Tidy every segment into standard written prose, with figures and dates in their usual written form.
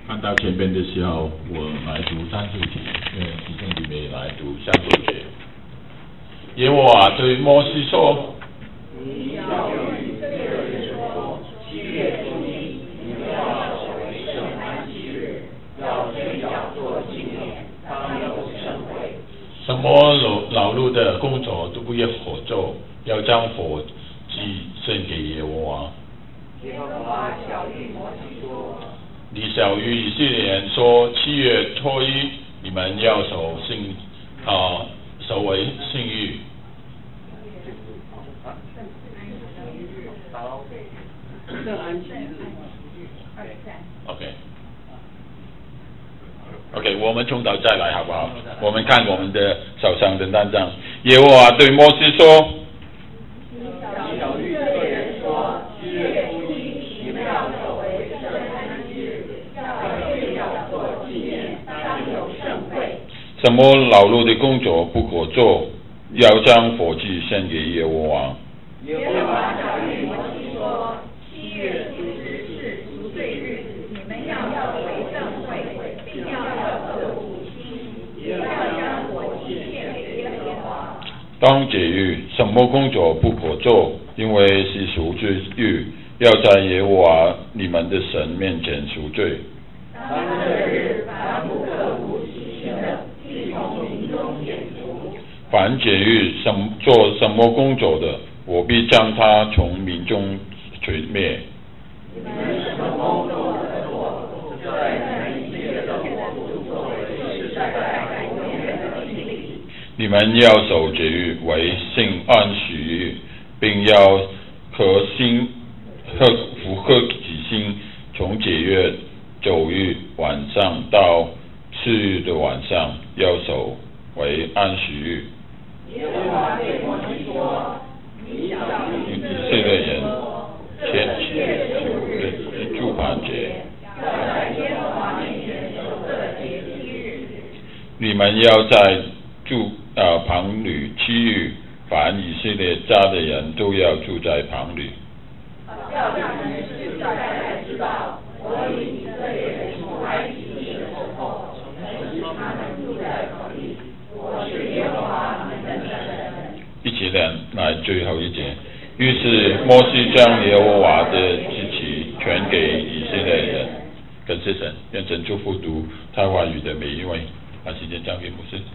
看到前边的时候，我来读30节，因为弟兄姊妹来读下9节。耶和华对摩西说：“ 你要与以色列人说，7月初一，你们要守为圣安息日，要追缴做纪念，当有盛会。 什么劳碌的工作都不要合作，要将火祭献给耶和华。” 耶和华晓谕摩西说：“ 你晓谕以色列人说，7月初一，你们要守为圣日。” 好，圣安息日。 OK， 我们从头再来好不好？我们看我们的手上的单张。耶和华对摩西说：“ 你晓谕以色列人说，7月初一，你们要守为圣安息日，要追缴做纪念，当有盛会。 什么劳碌的工作不可做，要将火祭献给耶和华。” 耶和华晓谕摩西说：“7月初10是赎罪日，你们要守为盛会，并要刻苦心，也要将火祭献给耶和华。 当节日，什么工作不可做，因为是赎罪日，要在耶和华你们的神面前赎罪。 当这日，凡不刻苦己心的，必从民中剪除。 凡节日做什么工作的，我必将他从民中除灭。 你们什么工作的做，在以色列的国度作为世代永远的定理。 你们要守节日为圣安息日，并要符合己心，从节月9日晚上到次日的晚上，要守为安息日。 耶和华对摩西说：“你晓谕以色列人说，这7月15日是住棚节，要在耶和华面前守这节7日。 你们要在棚里7日，凡以色列家的人都要住在棚里。 叫你们世代代知道，我以以色列人出埃及地的时候，曾使他们住在棚里。我是耶和华你们的神。” 一起来最后一节。于是摩西将耶和华的旨意传给以色列人。感谢神，愿神祝福读他话语的每一位。把时间交给牧师。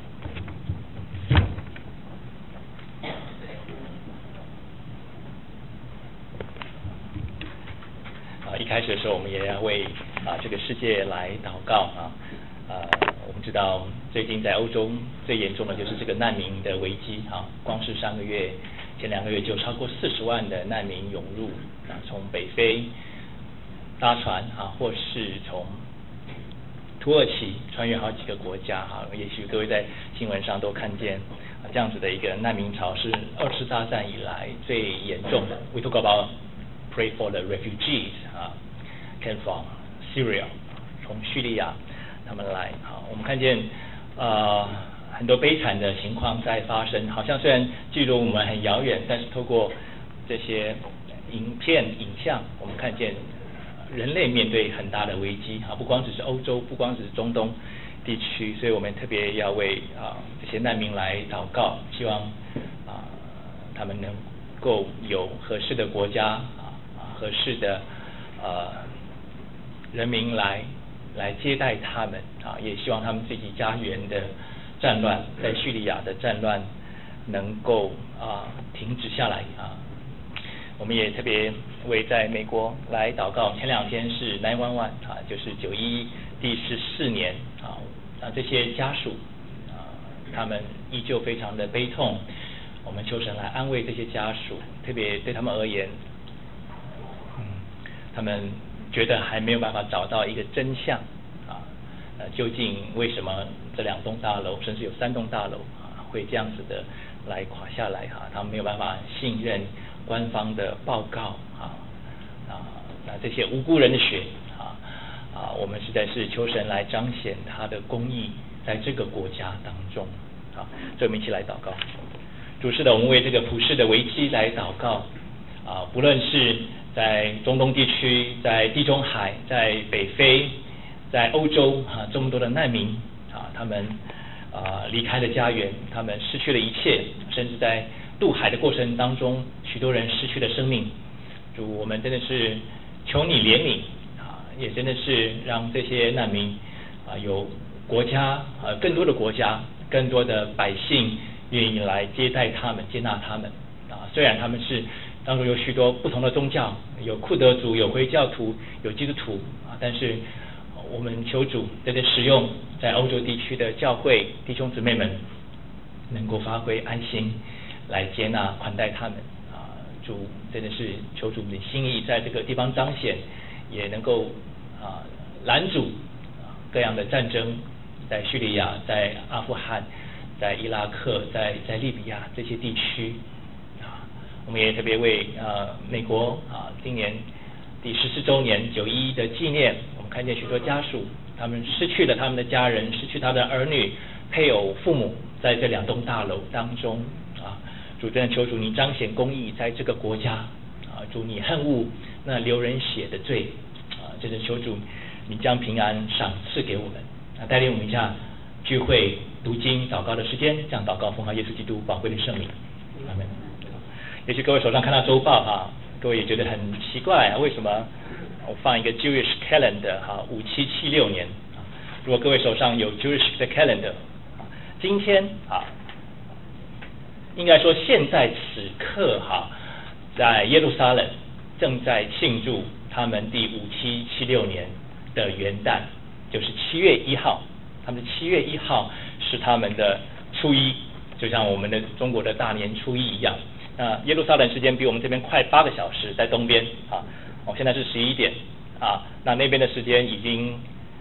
一开始的时候，我们也要为这个世界来祷告我们知道最近在欧洲最严重的就是这个难民的危机光是前2个月就超过40万的难民涌入从北非搭船或是从土耳其穿越好几个国家也许各位在新闻上都看见这样子的一个难民潮是2次大战以来最严重的。We talk about pray for the refugees came from Syria， 从叙利亚他们来我们看见很多悲惨的情况在发生，好像虽然距离我们很遥远，但是透过这些影像，我们看见人类面对很大的危机不光只是欧洲，不光只是中东地区，所以我们特别要为这些难民来祷告，希望他们能够有合适的国家合适的人民来接待他们也希望他们自己家园的战乱，在叙利亚的战乱能够停止下来我们也特别为在美国来祷告，前2天是911就是911第14年这些家属他们依旧非常的悲痛，我们求神来安慰这些家属，特别对他们而言他们觉得还没有办法找到一个真相究竟为什么这2栋大楼甚至有3栋大楼会这样子的来垮下来他们没有办法信任官方的报告那这些无辜人的血我们实在是求神来彰显他的公义在这个国家当中所以我们一起来祷告。主是的，我们为这个普世的危机来祷告不论是在中东地区，在地中海，在北非在欧洲这么多的难民他们离开了家园，他们失去了一切，甚至在渡海的过程当中，许多人失去了生命。主，我们真的是求你怜悯也真的是让这些难民有国家更多的国家，更多的百姓愿意来接待他们，接纳他们虽然他们是当中有许多不同的宗教，有库德族，有回教徒，有基督徒但是我们求主真的使用在欧洲地区的教会弟兄姊妹们，能够发挥爱心来接纳款待他们主真的是求主的心意在这个地方彰显，也能够拦阻各样的战争，在叙利亚，在阿富汗，在伊拉克，在利比亚这些地区我们也特别为美国今年第14周年911的纪念，我们看见许多家属，他们失去了他们的家人，失去他的儿女、配偶、父母，在这2栋大楼当中主真的求主你彰显公义在这个国家主你恨恶那流人血的罪真的求主你将平安赏赐给我们带领我们一下聚会读经祷告的时间，这样祷告奉靠耶稣基督宝贵的圣名，阿们。也许各位手上看到周报各位也觉得很奇怪为什么我放一个 Jewish calendar 5776年如果各位手上有 Jewish 的 calendar 今天应该说现在此刻在耶路撒冷正在庆祝他们第5776年的元旦，就是7月1号，他们的7月1号是他们的初一，就像我们的中国的大年初一一样。耶路撒冷时间比我们这边快8个小时，在东边现在是11点那边的时间已经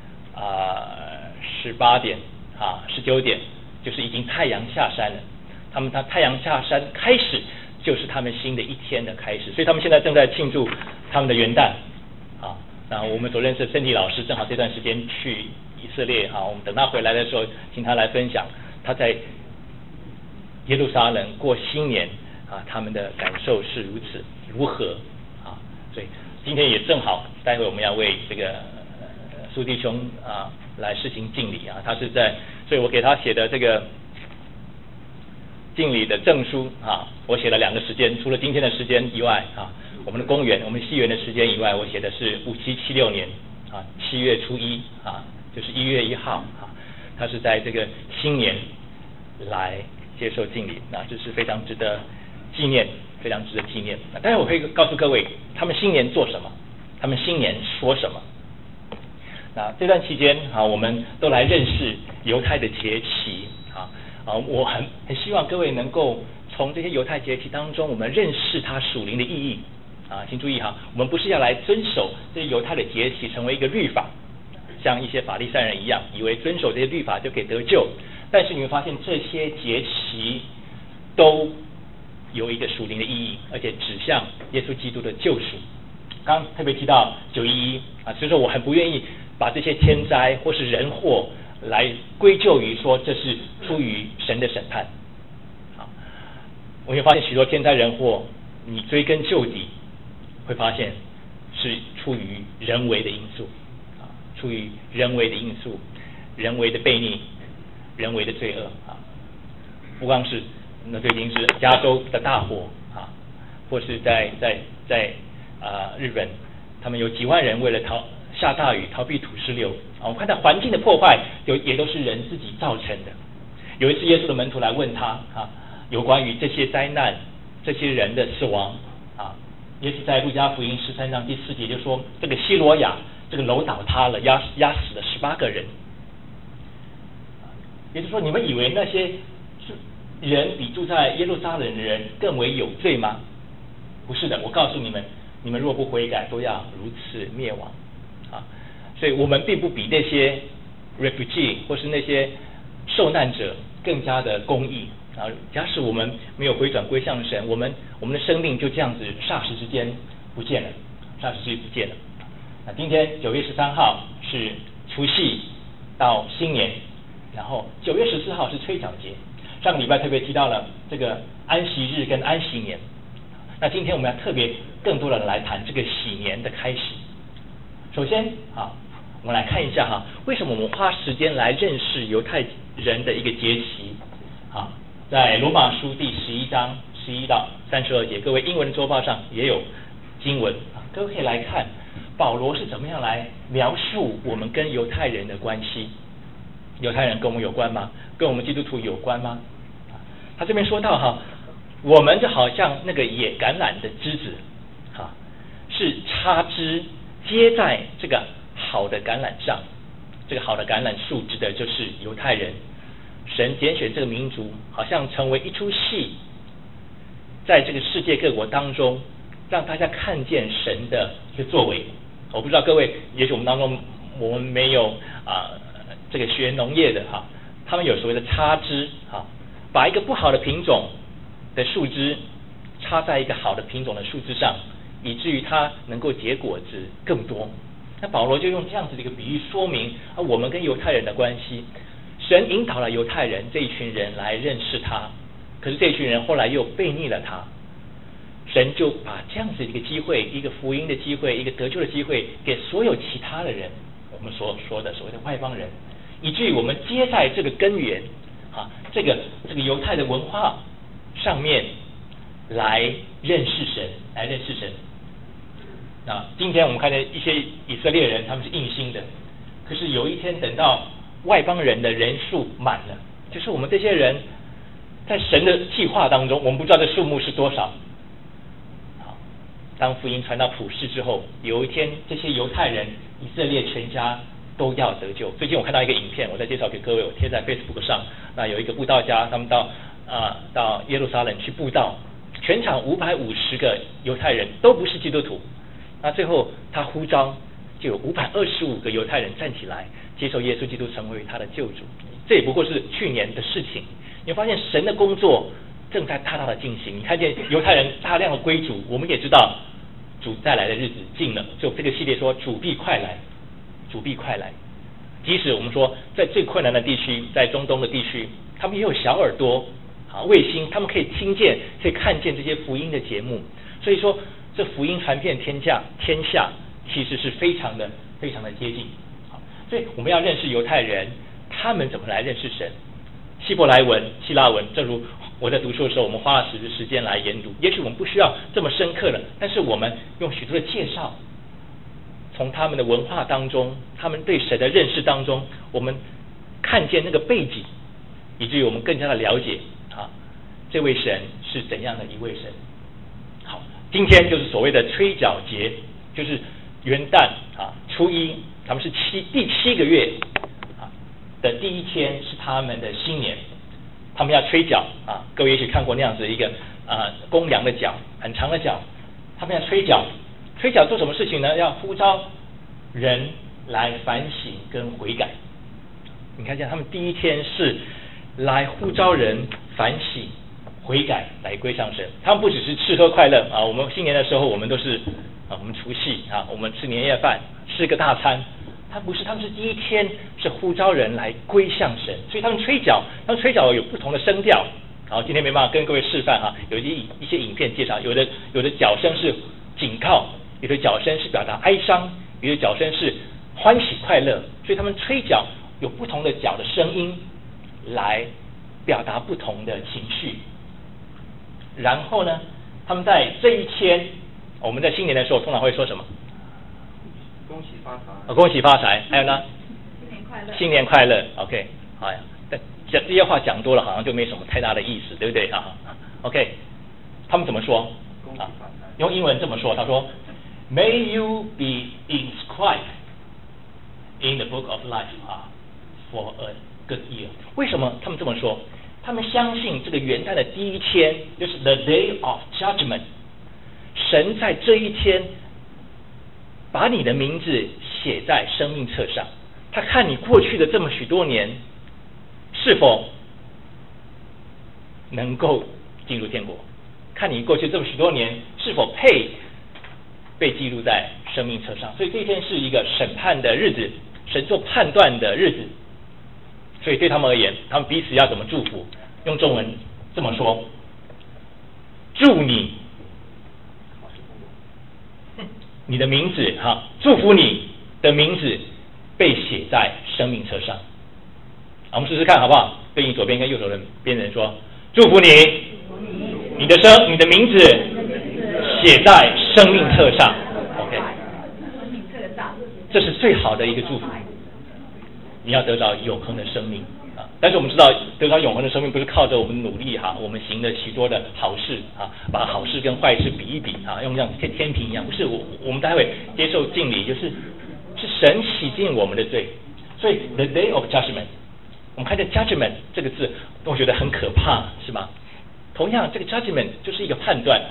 18点19点，就是已经太阳下山了。他太阳下山开始就是他们新的一天的开始，所以他们现在正在庆祝他们的元旦那我们所认识的圣地老师正好这段时间去以色列我们等他回来的时候请他来分享他在耶路撒冷过新年他们的感受是如何所以今天也正好待会我们要为这个苏弟兄来施行敬礼他是所以我给他写的这个敬礼的证书我写了2个时间，除了今天的时间以外我们的公元我们西元的时间以外，我写的是5776年7月初1就是1月1号他是在这个新年来接受敬礼，那这是非常值得纪念，非常值得纪念。待会我会告诉各位他们新年做什么，他们新年说什么。那这段期间我们都来认识犹太的节期我很希望各位能够从这些犹太节期当中，我们认识它属灵的意义请注意我们不是要来遵守这些犹太的节期成为一个律法，像一些法利赛人一样，以为遵守这些律法就可以得救。但是你会发现这些节期都有一个属灵的意义，而且指向耶稣基督的救赎。刚特别提到911所以说我很不愿意把这些天灾或是人祸来归咎于说这是出于神的审判我会发现许多天灾人祸你追根究底会发现是出于人为的因素出于人为的因素，人为的悖逆，人为的罪恶不光是最近是加州的大火或是在日本他们有几万人为了下大雨逃避土石流我看到环境的破坏也都是人自己造成的。有一次耶稣的门徒来问他有关于这些灾难这些人的死亡耶稣在路加福音13章第4节就说这个西罗亚这个楼倒塌了，压死了18个人。也就是说你们以为那些人比住在耶路撒冷的人更为有罪吗？不是的，我告诉你们，你们若不悔改都要如此灭亡所以我们并不比那些 refugee 或是那些受难者更加的公义假使我们没有回转归向神，我们的生命就这样子霎时之间不见了，霎时之间不见了。那今天9月13号是除夕到新年，然后9月14号是吹角节。上个礼拜特别提到了这个安息日跟安息年，那今天我们要特别更多的来谈这个喜年的开始。首先我们来看一下哈，为什么我们花时间来认识犹太人的一个节期？好，在罗马书第11章11到32节，各位英文的周报上也有经文啊，各位可以来看保罗是怎么样来描述我们跟犹太人的关系。犹太人跟我们有关吗？跟我们基督徒有关吗？他这边说到哈，我们就好像那个野橄榄的枝子，哈，是插枝接在这个好的橄榄上。这个好的橄榄树指的就是犹太人。神拣选这个民族，好像成为一出戏，在这个世界各国当中，让大家看见神的一个作为。我不知道各位，也许我们当中我们没有这个学农业的哈，他们有所谓的插枝哈，把一个不好的品种的树枝插在一个好的品种的树枝上，以至于它能够结果子更多。那保罗就用这样子的一个比喻说明我们跟犹太人的关系。神引导了犹太人这一群人来认识他，可是这一群人后来又背逆了他。神就把这样子一个机会，一个福音的机会，一个得救的机会，给所有其他的人，我们所说的所谓的外邦人，以至于我们接在这个根源这个犹太的文化上面来认识神，来认识神。今天我们看见一些以色列人，他们是硬心的，可是有一天等到外邦人的人数满了，就是我们这些人在神的计划当中，我们不知道这数目是多少。当福音传到普世之后，有一天这些犹太人以色列全家都要得救。最近我看到一个影片，我再介绍给各位，我贴在 Facebook 上。那有一个布道家，他们到耶路撒冷去布道，全场550个犹太人都不是基督徒。那最后他呼召，就有525个犹太人站起来接受耶稣基督成为他的救主。这也不过是去年的事情。你发现神的工作正在大大的进行。你看见犹太人大量的归主，我们也知道主再来的日子近了。就这个系列说主必快来，主必快来。即使我们说在最困难的地区，在中东的地区，他们也有小耳朵卫星，他们可以听见可以看见这些福音的节目。所以说这福音传遍天下其实是非常的接近。所以我们要认识犹太人，他们怎么来认识神。希伯来文、希腊文，正如我在读书的时候，我们花了时间来研读。也许我们不需要这么深刻的，但是我们用许多的介绍，从他们的文化当中，他们对神的认识当中，我们看见那个背景，以至于我们更加的了解这位神是怎样的一位神。好，今天就是所谓的吹角节，就是元旦初一，他们是第7个月的第一天，是他们的新年，他们要吹角各位也许看过那样子一个公羊的角，很长的角，他们要吹角。吹角做什么事情呢？要呼召人来反省跟悔改。你看见他们第一天是来呼召人反省悔改，来归向神。他们不只是吃喝快乐我们新年的时候我们都是我们除夕我们吃年夜饭，吃个大餐。他们不是，他们是第一天是呼召人来归向神，所以他们吹角，有不同的声调。好，今天没办法跟各位示范有一些影片介绍，有的角声是警告，有的角声是表达哀伤，有的角声是欢喜快乐，所以他们吹角有不同的角的声音来表达不同的情绪。然后呢，他们在这一天，我们在新年的时候通常会说什么？ 恭喜发财！ 恭喜发财！还有呢？ 新年快乐！ 新年快乐 ！OK， 好呀。这些话讲多了，好像就没什么太大的意思，对不对？OK， 他们怎么说？用英文这么说，他说 ：May you be inscribed in the book of life for a good year。为什么他们这么说？他们相信这个元旦的第一天就是 the day of judgment， 神在这一天把你的名字写在生命册上，他看你过去的这么许多年是否能够进入天国，看你过去这么许多年是否配被记录在生命册上。所以这一天是一个审判的日子，神做判断的日子。所以对他们而言，他们彼此要怎么祝福？用中文这么说：祝你的名字祝福你的名字被写在生命册上。我们试试看好不好？对你左边跟右手边的人说：祝福你，你的名字写在生命册上。OK， 这是最好的一个祝福。你要得到永恒的生命啊！但是我们知道，得到永恒的生命不是靠着我们努力哈，我们行了许多的好事啊，把好事跟坏事比一比啊，用像天平一样，不是我们待会接受敬礼，是神洗净我们的罪。所以 the day of judgment， 我们看见 judgment 这个字，我觉得很可怕，是吗？同样，这个 judgment 就是一个判断，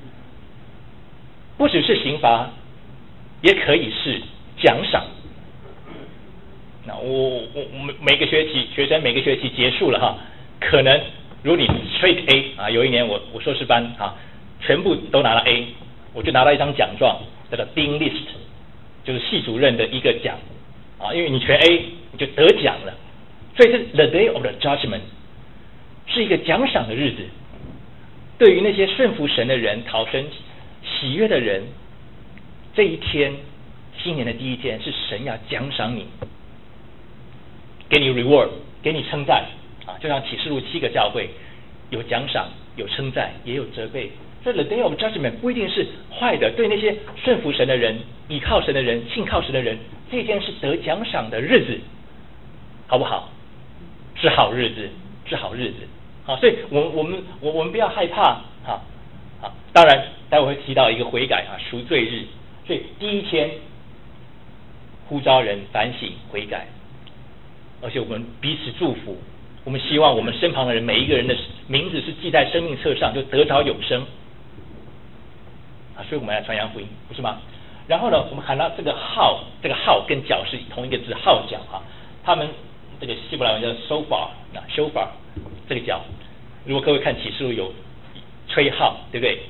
不只是刑罚，也可以是奖赏。那我每个学生每个学期结束了哈，可能如果你 straight A 啊，有一年我硕士班啊，全部都拿了 A， 我就拿到一张奖状，叫做 Dean List， 就是系主任的一个奖啊，因为你全 A 你就得奖了，所以这 the day of the judgment 是一个奖赏的日子。对于那些顺服神的人、讨神喜悦的人，这一天，新年的第一天，是神要奖赏你，给你 reward， 给你称赞啊！就像启示录7个教会有奖赏、有称赞，也有责备。所以 the day of judgment 不一定是坏的，对那些顺服神的人、倚靠神的人、信靠神的人，这一天是得奖赏的日子，好不好？是好日子，是好日子。好，所以我们不要害怕啊！好，当然待会会提到一个悔改啊，赎罪日。所以第一天呼召人反省悔改，而且我们彼此祝福。我们希望我们身旁的人每一个人的名字是记在生命册上，就得着永生啊！所以我们来传扬福音，不是吗？然后呢，我们看到这个号跟角是同一个字，号角啊。他们这个希伯来文叫 shofar， 这个角。如果各位看启示录有吹号，对不对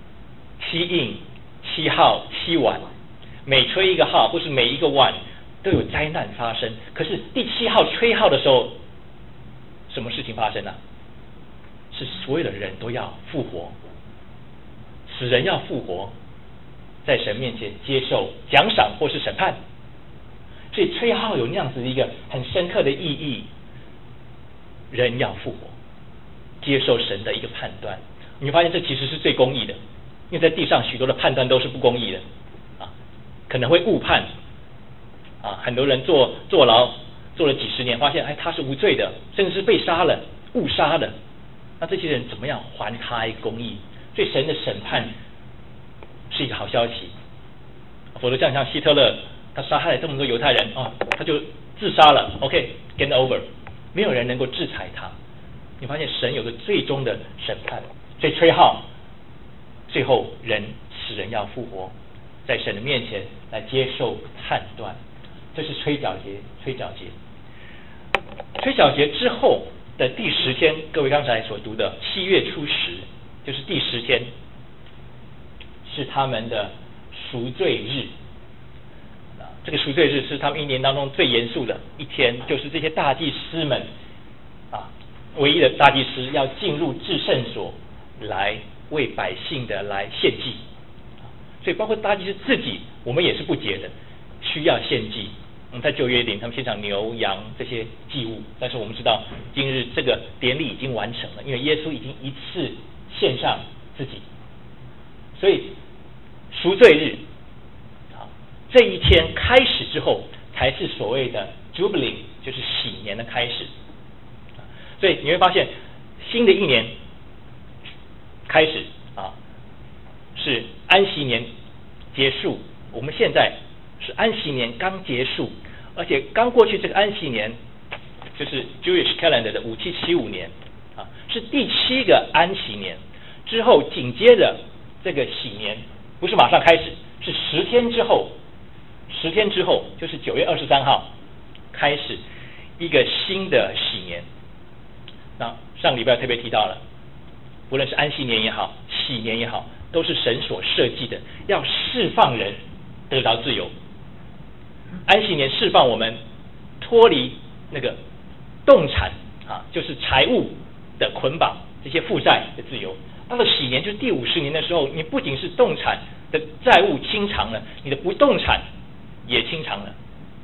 ？7印、7号、7碗，每吹一个号，或是每一个碗都有灾难发生。可是第7号吹号的时候，什么事情发生呢？是所有的人都要复活，死人要复活，在神面前接受奖赏或是审判。所以吹号有那样子一个很深刻的意义，人要复活，接受神的一个判断。你会发现这其实是最公义的，因为在地上许多的判断都是不公义的啊，可能会误判啊，很多人坐牢坐了几十年，发现他是无罪的，甚至是被杀了、误杀的，那这些人怎么样还他一个公义？所以神的审判是一个好消息，否则像希特勒，他杀害了这么多犹太人啊，他就自杀了 ，OK，game over， 没有人能够制裁他。你发现神有个最终的审判，所以吹号，最后死人要复活，在神的面前来接受判断，这是吹角节。吹角节之后的第10天，各位刚才所读的7月初10，就是第10天，是他们的赎罪日。这个赎罪日是他们一年当中最严肃的一天，就是这些大祭司们啊，唯一的大祭司要进入至圣所来为百姓的来献祭，所以包括大祭司自己，我们也是不洁的，需要献祭。在旧约里，他们献上牛羊这些祭物，但是我们知道今日这个典礼已经完成了，因为耶稣已经一次献上自己，所以赎罪日这一天开始之后，才是所谓的 Jubilee， 就是喜年的开始。所以你会发现，新的一年开始是安息年结束。我们现在是安息年刚结束，而且刚过去这个安息年，就是 Jewish calendar 的5775年是第7个安息年。之后紧接着这个喜年，不是马上开始，是10天之后。10天之后，就是9月23号开始一个新的喜年。那上礼拜特别提到了，无论是安息年也好，喜年也好，都是神所设计的，要释放人得着自由。安息年释放我们脱离那个动产就是财务的捆绑，这些负债的自由。到了喜年，就是第50年的时候，你不仅是动产的债务清偿了，你的不动产也清偿了，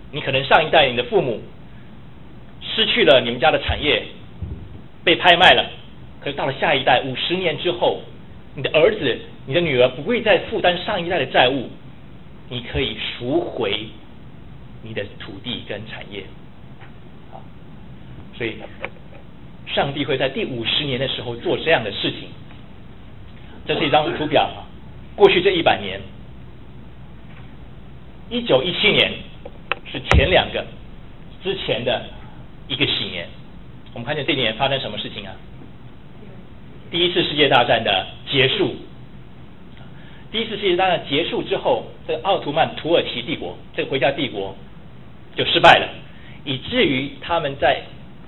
你可能上一代你的父母失去了你们家的产业，被拍卖了，可是到了下一代50年之后，你的儿子、你的女儿不会再负担上一代的债务，你可以赎回你的土地跟产业。好，所以上帝会在第50年的时候做这样的事情。这是一张图表啊，过去这100年，1917年是前2个之前的一个喜年。我们看见这一年发生什么事情啊？第一次世界大战的结束。第一次世界大战结束之后，这个奥图曼土耳其帝国这个国家帝国就失败了，以至于他们在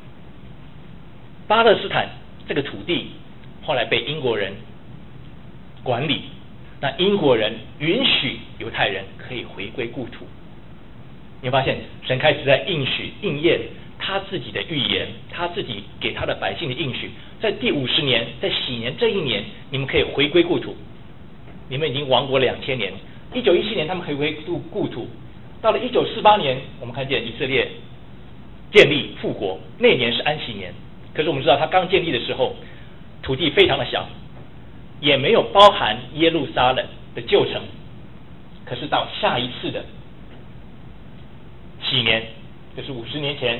巴勒斯坦这个土地后来被英国人管理。那英国人允许犹太人可以回归故土。你会发现神开始在应验他自己的预言，他自己给他的百姓的应许。在第50年，在喜年这一年，你们可以回归故土。你们已经亡国2000年，1917年他们可以回归故土。到了1948年，我们看见以色列建立复国，那年是安息年。可是我们知道他刚建立的时候，土地非常的小，也没有包含耶路撒冷的旧城。可是到下一次的喜年，就是50年前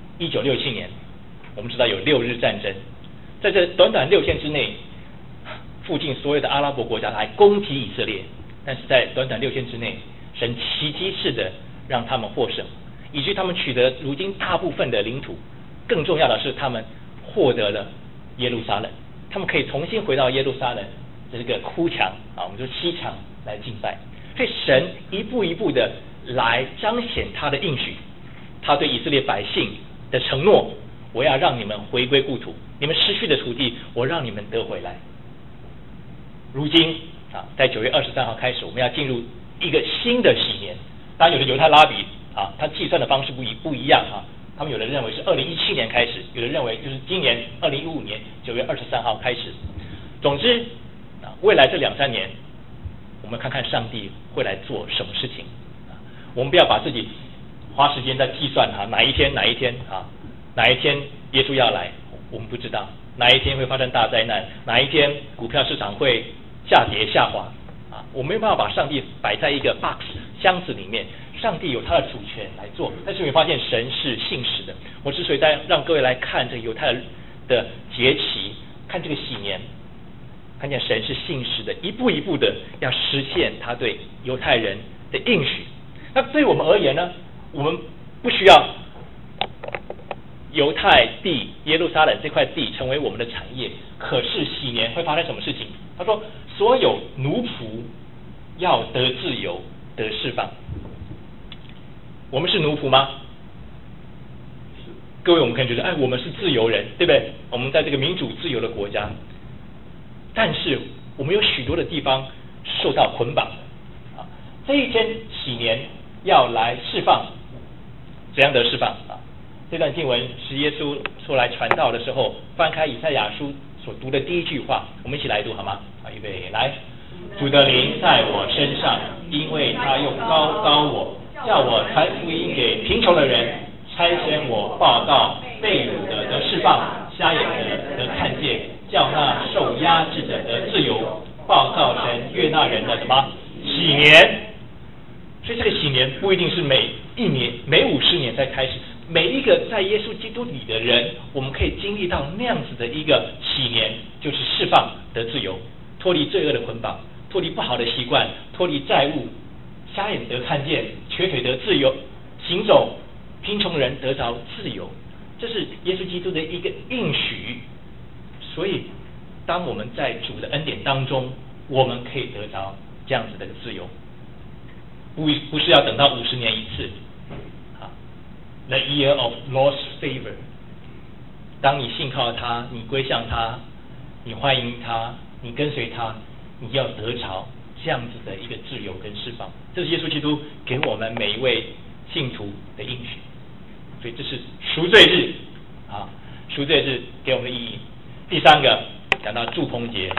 ，1967年，我们知道有6日战争，在这短短6天之内，附近所有的阿拉伯国家来攻击以色列，但是在短短6天之内，神奇迹式的让他们获胜，以至于他们取得如今大部分的领土。更重要的是，他们获得了耶路撒冷，他们可以重新回到耶路撒冷这个哭墙啊，我们说西墙来敬拜。所以神一步一步的来彰显他的应许，他对以色列百姓的承诺：我要让你们回归故土，你们失去的土地，我让你们得回来。如今啊，在9月23号开始，我们要进入一个新的喜年。当然，有的犹太拉比啊，他计算的方式不一样啊。他们有的认为是2017年开始，有的认为就是今年2015年9月23号开始。总之啊，未来这2-3年，我们看看上帝会来做什么事情啊。我们不要把自己花时间在计算啊，哪一天啊，哪一天耶稣要来，我们不知道。哪一天会发生大灾难？哪一天股票市场会下跌下滑？啊，我没有办法把上帝摆在一个 box 箱子里面。上帝有他的主权来做，但是你会发现神是信实的。我之所以在让各位来看这个犹太的节期，看这个喜年，看见神是信实的，一步一步的要实现他对犹太人的应许。那对我们而言呢，我们不需要犹太地耶路撒冷这块地成为我们的产业。可是喜年会发生什么事情？他说，所有奴仆要得自由，得释放。我们是奴仆吗？各位，我们可能觉得，我们是自由人，对不对？我们在这个民主自由的国家，但是我们有许多的地方受到捆绑的。啊，这一天喜年要来释放，怎样的释放啊？这段经文是耶稣出来传道的时候，翻开以赛亚书所读的第一句话，我们一起来读好吗？啊，预备来，主的灵在我身上，因为他又高我。叫我传福音给贫穷的人，差遣我报告被掳的得释放，瞎眼的得看见，叫那受压制者得自由，报告神悦纳人的什么喜年。所以这个喜年不一定是每1年、每50年才开始，每一个在耶稣基督里的人，我们可以经历到那样子的一个喜年，就是释放得自由，脱离罪恶的捆绑，脱离不好的习惯，脱离债务。瞎眼得看见，瘸腿得自由，行走贫穷人得着自由，这是耶稣基督的一个应许。所以，当我们在主的恩典当中，我们可以得着这样子的自由，不是要等到50年一次。啊 ，The year of Lord's favor。当你信靠他，你归向他，你欢迎他，你跟随他，你要得着这样子的一个自由跟释放。这是耶稣基督给我们每一位信徒的应许。所以这是赎罪日啊，赎罪日给我们的意义。第3个讲到住棚节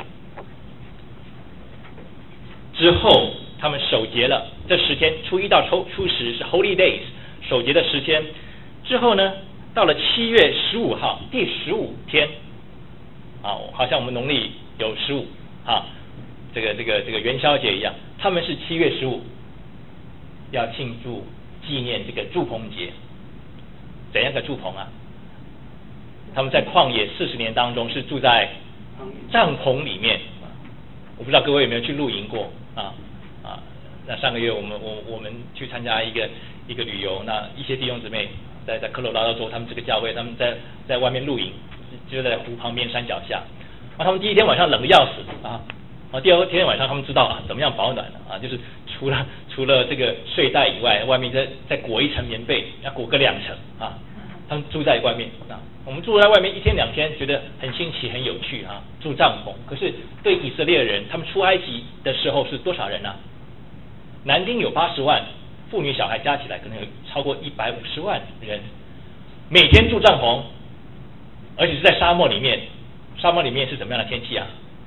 之后，他们守节了。这10天，初1到初10是 Holy Days， 守节的时间之后呢，到了7月15号第15天，好像我们农历有15这个元宵节一样，他们是7月15要庆祝纪念这个住棚节。怎样的住棚啊？他们在旷野40年当中是住在帐篷里面。我不知道各位有没有去露营过那上个月我们去参加一个旅游，那一些弟兄姊妹在科罗拉多州，他们这个教会他们在外面露营，就在湖旁边山脚下。他们第一天晚上冷得要死第二天晚上他们知道怎么样保暖了就是除了这个睡袋以外，外面再裹一层棉被，要裹个2层他们住在外面我们住在外面1天2天觉得很新奇很有趣住帐篷。可是对以色列人，他们出埃及的时候是多少人男丁有80万，妇女小孩加起来可能有超过150万人，每天住帐篷，而且是在沙漠里面。沙漠里面是怎么样的天气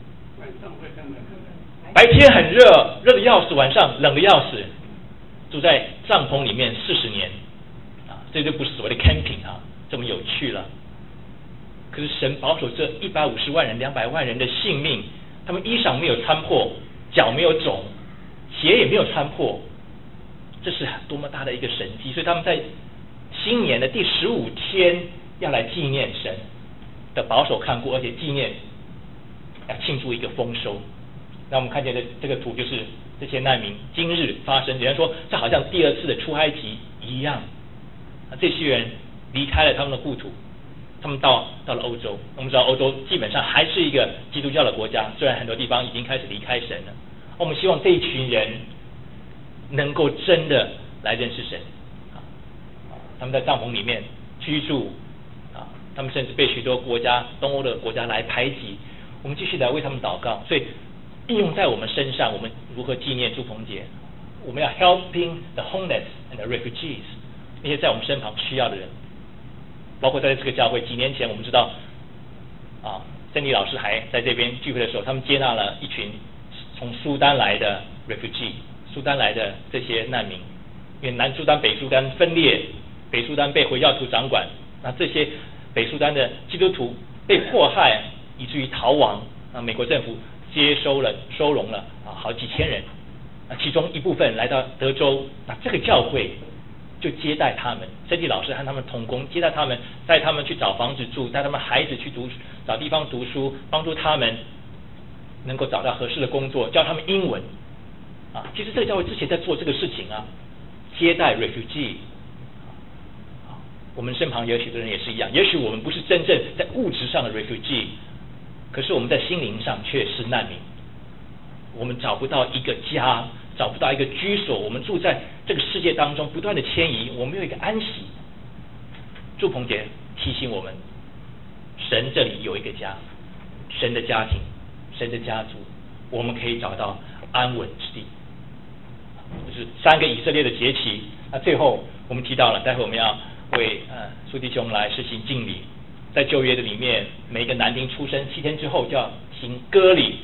白天很热的要死，晚上冷的要死，住在帐篷里面40年这就不是所谓的 camping 这么有趣了。可是神保守这150万人200万人的性命，他们衣裳没有穿破，脚没有肿，鞋也没有穿破，这是多么大的一个神迹。所以他们在新年的第15天要来纪念神的保守看顾，而且纪念要庆祝一个丰收。那我们看见的这个图就是这些难民今日发生，有人说这好像第2次的出埃及一样。这些人离开了他们的故土，他们到了欧洲。我们知道欧洲基本上还是一个基督教的国家，虽然很多地方已经开始离开神了。我们希望这一群人能够真的来认识神他们在帐篷里面居住他们甚至被许多国家东欧的国家来排挤。我们继续来为他们祷告。所以应用在我们身上，我们如何纪念住棚节？我们要 helping the homeless and the refugees， 那些在我们身旁需要的人。包括在这个教会几年前，我们知道珍妮老师还在这边聚会的时候，他们接纳了一群从苏丹来的 refugee， 苏丹来的这些难民。因为南苏丹北苏丹分裂，北苏丹被回教徒掌管，那这些北苏丹的基督徒被迫害，以至于逃亡。美国政府收容了好几千人，其中一部分来到德州，那这个教会就接待他们，珍妮老师和他们同工接待他们，带他们去找房子住，带他们孩子去找地方读书，帮助他们能够找到合适的工作，教他们英文其实这个教会之前在做这个事情接待 refugee。我们身旁有许多人也是一样，也许我们不是真正在物质上的 refugee， 可是我们在心灵上却是难民。我们找不到一个家，找不到一个居所，我们住在这个世界当中不断的迁移，我们没有一个安息。住棚节提醒我们，神这里有一个家，神的家庭，神的家族，我们可以找到安稳之地。这是3个以色列的节期。那最后我们提到了，待会我们要为苏弟兄来实行敬礼。在旧约的里面，每一个男丁出生7天之后就要行割礼。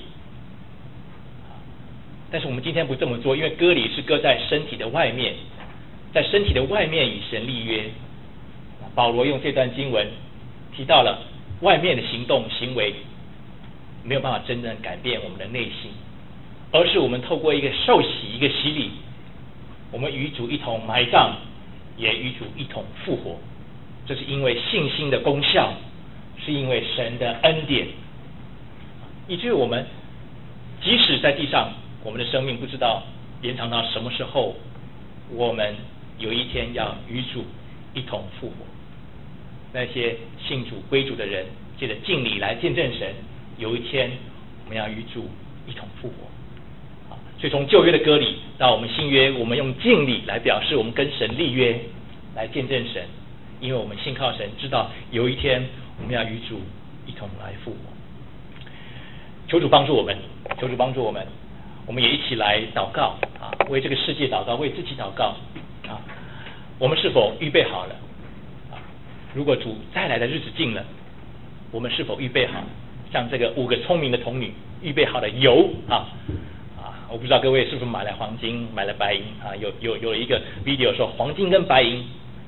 但是我们今天不这么做，因为割礼是割在身体的外面，在身体的外面与神立约。保罗用这段经文提到了外面的行动行为没有办法真正改变我们的内心，而是我们透过一个受洗一个洗礼，我们与主一同埋葬，也与主一同复活。这是因为信心的功效，是因为神的恩典，以至于我们即使在地上，我们的生命不知道延长到什么时候，我们有一天要与主一同复活。那些信主归主的人，借着敬礼来见证神，有一天我们要与主一同复活。所以从旧约的割礼到我们新约，我们用敬礼来表示我们跟神立约，来见证神，因为我们信靠神，知道有一天我们要与主一同来复活。求主帮助我们，求主帮助我们，我们也一起来祷告为这个世界祷告，为自己祷告我们是否预备好了如果主再来的日子近了，我们是否预备好像这个5个聪明的童女预备好的油我不知道各位是不是买了黄金买了白银有一个 video 说黄金跟白银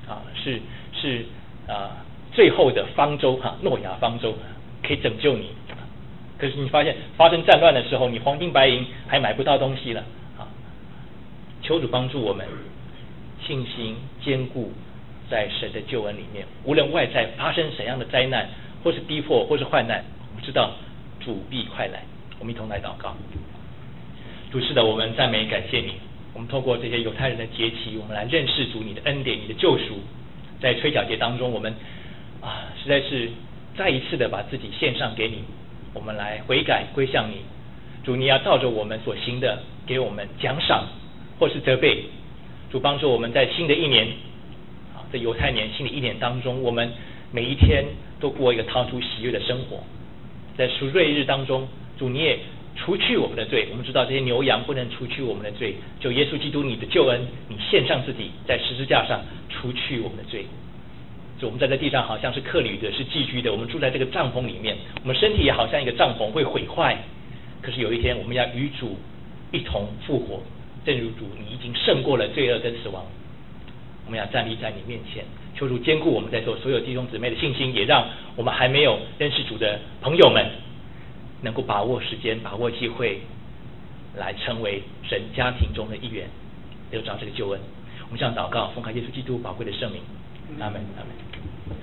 是最后的方舟诺亚方舟可以拯救你。可是你发现发生战乱的时候，你黄金白银还买不到东西了求主帮助我们信心坚固在神的救恩里面，无论外在发生怎样的灾难，或是逼迫，或是患难，我们知道主必快来。我们一同来祷告。主，是的，我们赞美感谢你。我们透过这些犹太人的节期，我们来认识主你的恩典，你的救赎。在吹角节当中，我们实在是再一次的把自己献上给你，我们来悔改归向你。主，你要照着我们所行的给我们奖赏或是责备。主，帮助我们在新的一年在犹太年新的一年当中，我们每一天都过一个讨主喜悦的生活。在赎罪日当中，主你也除去我们的罪。我们知道这些牛羊不能除去我们的罪，就耶稣基督你的救恩，你献上自己在十字架上除去我们的罪。就我们在这地上好像是客旅的，是寄居的，我们住在这个帐篷里面，我们身体也好像一个帐篷会毁坏。可是有一天我们要与主一同复活，正如主你已经胜过了罪恶跟死亡。我们要站立在你面前，求主坚固我们在座所有弟兄姊妹的信心，也让我们还没有认识主的朋友们能够把握时间，把握机会，来成为神家庭中的一员，得着这个救恩。我们这样祷告，奉靠耶稣基督宝贵的圣名，阿门，阿门。